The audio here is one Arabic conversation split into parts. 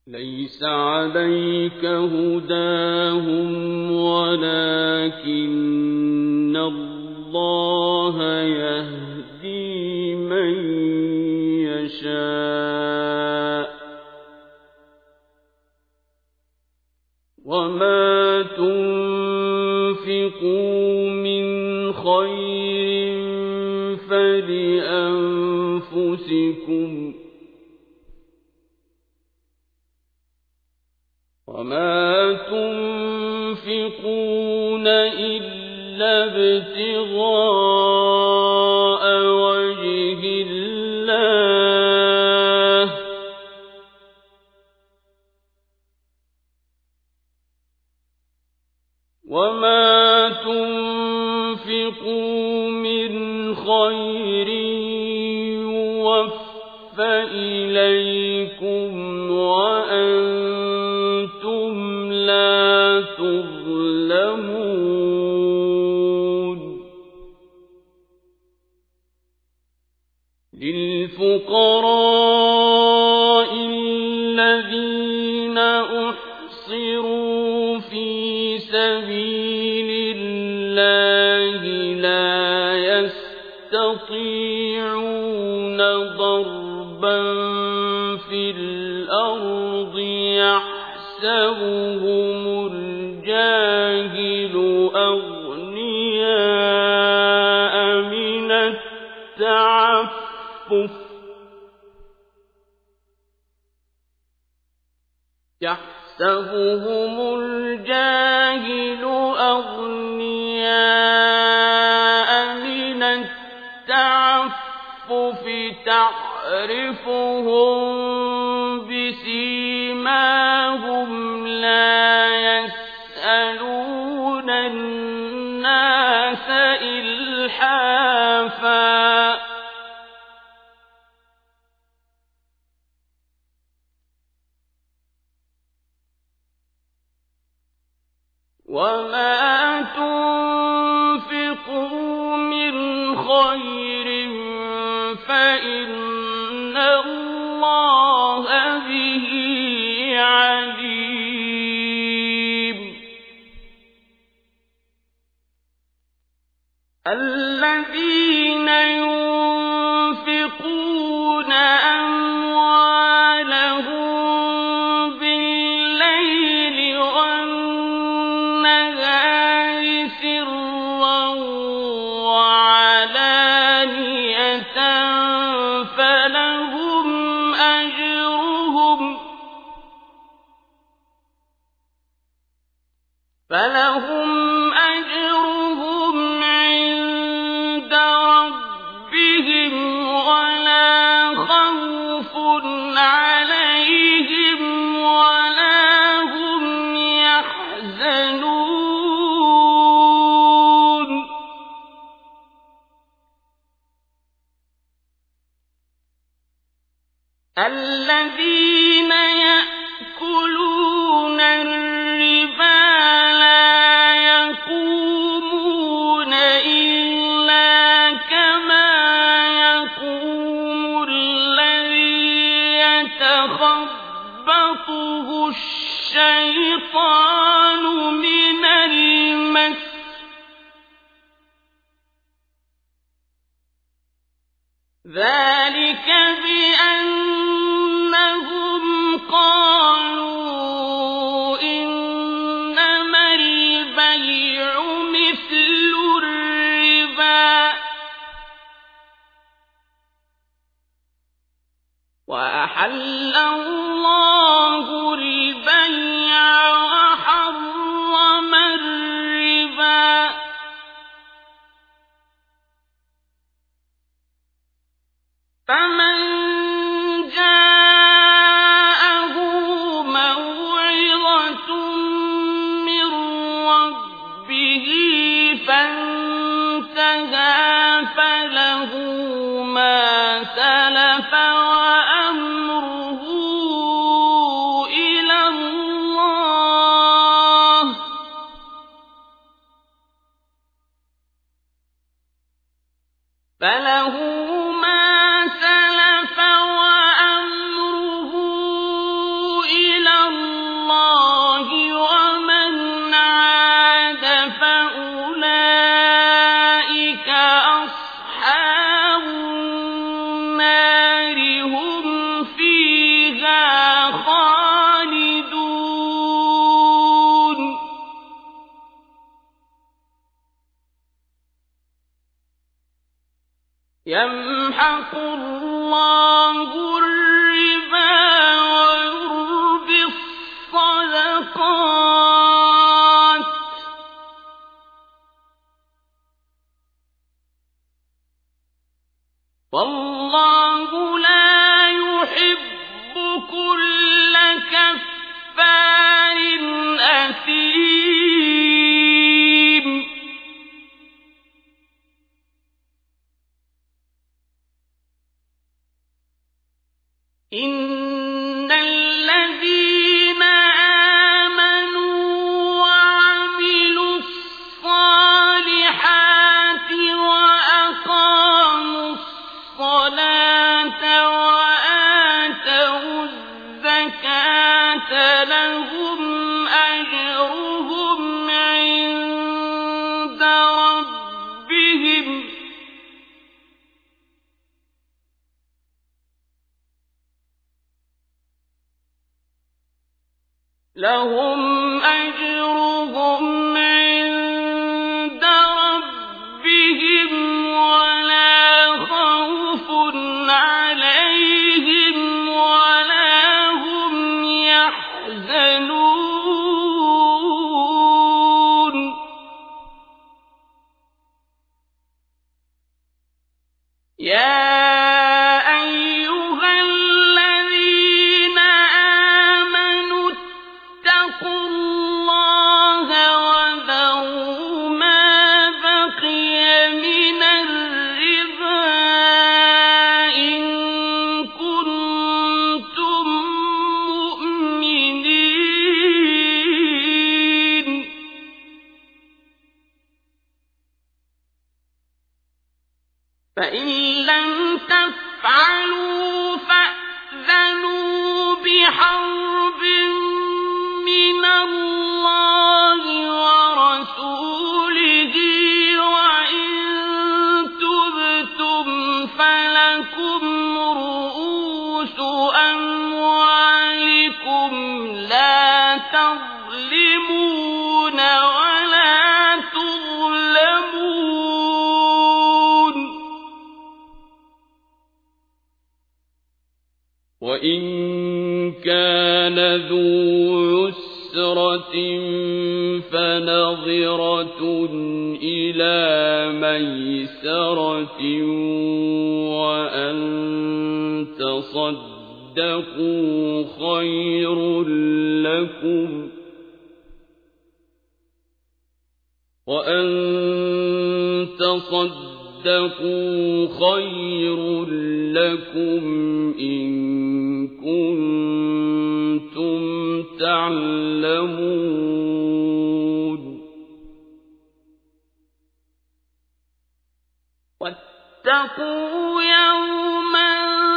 ليس عليك هداهم ولكن الله يهدي من يشاء وما تنفقوا من خير فلأنفسكم وما تنفقون إلا ابتغاء وجه الله وما تنفقوا من خير يوفى إليكم وأنتم لا تظلمون للفقراء الذين أحصروا في سبيل الله لا يستطيعون ضربا في الأرض يحسبهم الجاهل أغنياء من التعفف يحسبهم الجاهل أغنياء من التعفف تعرفهم بسيماهم لا يسألون الناس إلحافا وما تنفقوا من خير فإن الله به عليم الذين ينفقون أموالهم بالليل والنهار سرا وعلانية فلهم أجرهم عند ربهم ولا خوف عليهم ولا هم يحزنون الذين يأكلون الربا لا يقومون إلا كما يقوم الذي يتخبطه الشيطان من المس ذلك بأنهم قالوا إنما البيع مثل الربا وأحل الله البيع وحرم الربا فمن خالدون يمحق الله الربا ويربي الصدقات والله لا يحب كل كفار أثيم إن الذين آمنوا وعملوا الصالحات وأقاموا الصلاة وآتوا الزكاة لهم أجرهم عند ربهم ولا خوف عليهم ولا هم يحزنون يا فإن لم تفعلوا فأذنوا بحرب من الله ورسوله وإن تبتم فلكم رؤوس أموالكم لا تظلمون ولا تظلمون وإن كان ذو عسرة فنظرة إلى ميسرة وأن تصدقوا خير لكم إن كنتم تعلمون واتقوا يوما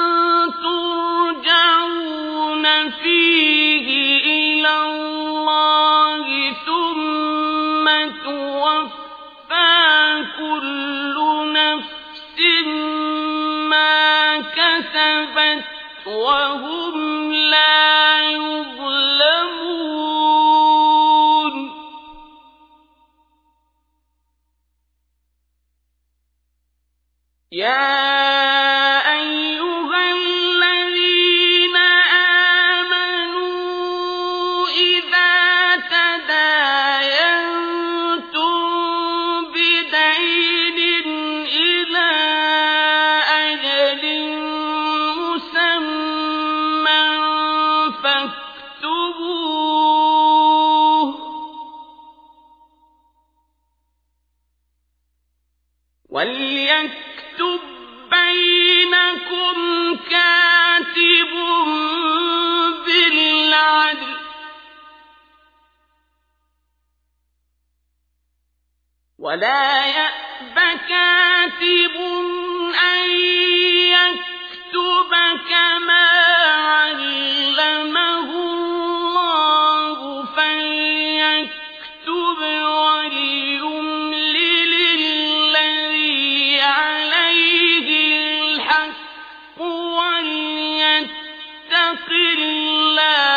ترجعون فيه إلى الله ثم توفى كل نفس ما كسبت وهم لا يظلمون يا أيها الذين آمنوا إذا تداينتم بدين إلى أجل مسمى فاكتبوه وليكتب بينكم كاتب بالعدل ولا يأب كاتب أن يكتب كما علمه الله فليكتب وليملل الذي عليه الحق وليتق الله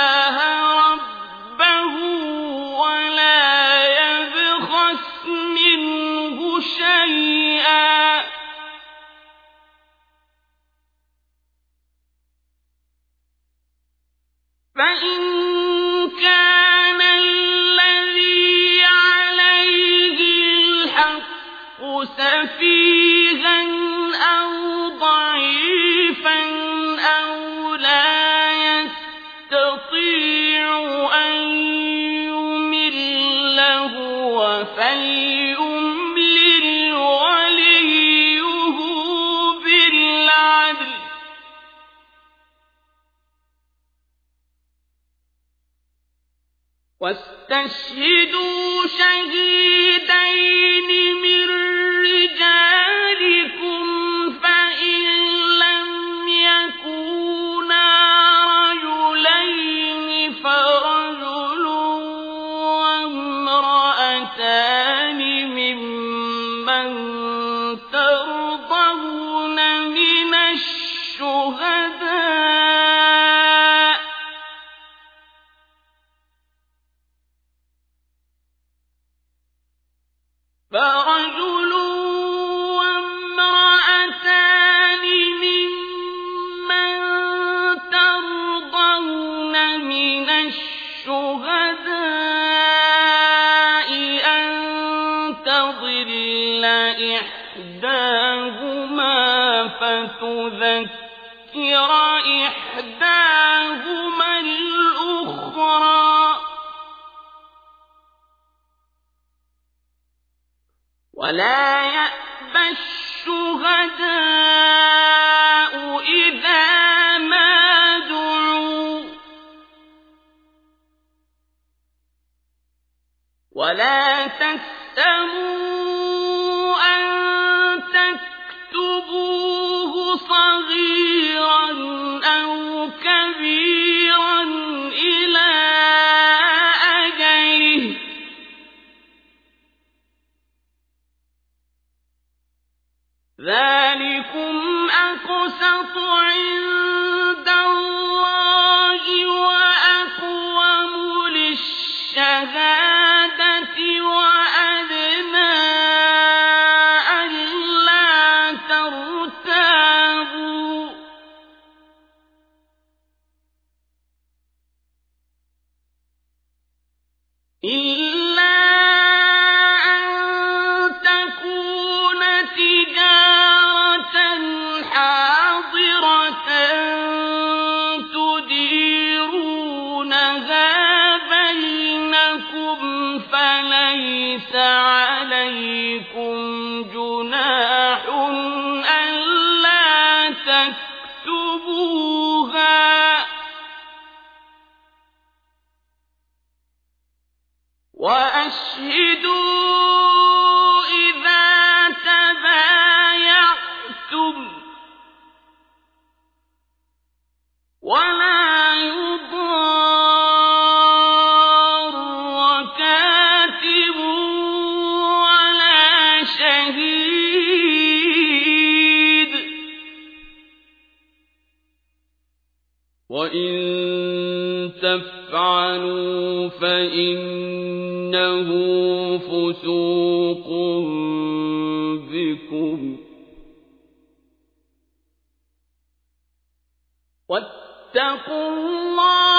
فإن كان الذي عليه الحق سفيها أو ضعيفا أو لا يستطيع أن يمل هو فليملل وليه بالعدل واستشهدوا شهيدين من رجالكم فإن لم يكونا رجلين فرجل وامرأتان ممن ترضون من الشهداء فرجل وامرأتان ممن ترضون من الشهداء أن تضل إحداهما فتذكر إحداهما الأخرى ولا يأبى الشهداء إذا ما دعوا ولا تسأموا أن تكتبوه صغيرا أو كبيرا إلى أجله ذلكم أقسط عند الله وأقوم للشهادة وأدنى ألا ترتابوا إلا أن تكون تجارة حاضرة تديرونها بينكم فليس عليكم جناح ألا تكتبوها وأشهدوا إذا تبايعتم ولا يضار كاتب ولا شهيد وإن تفعلوا فإنه فسوق بكم واتقوا الله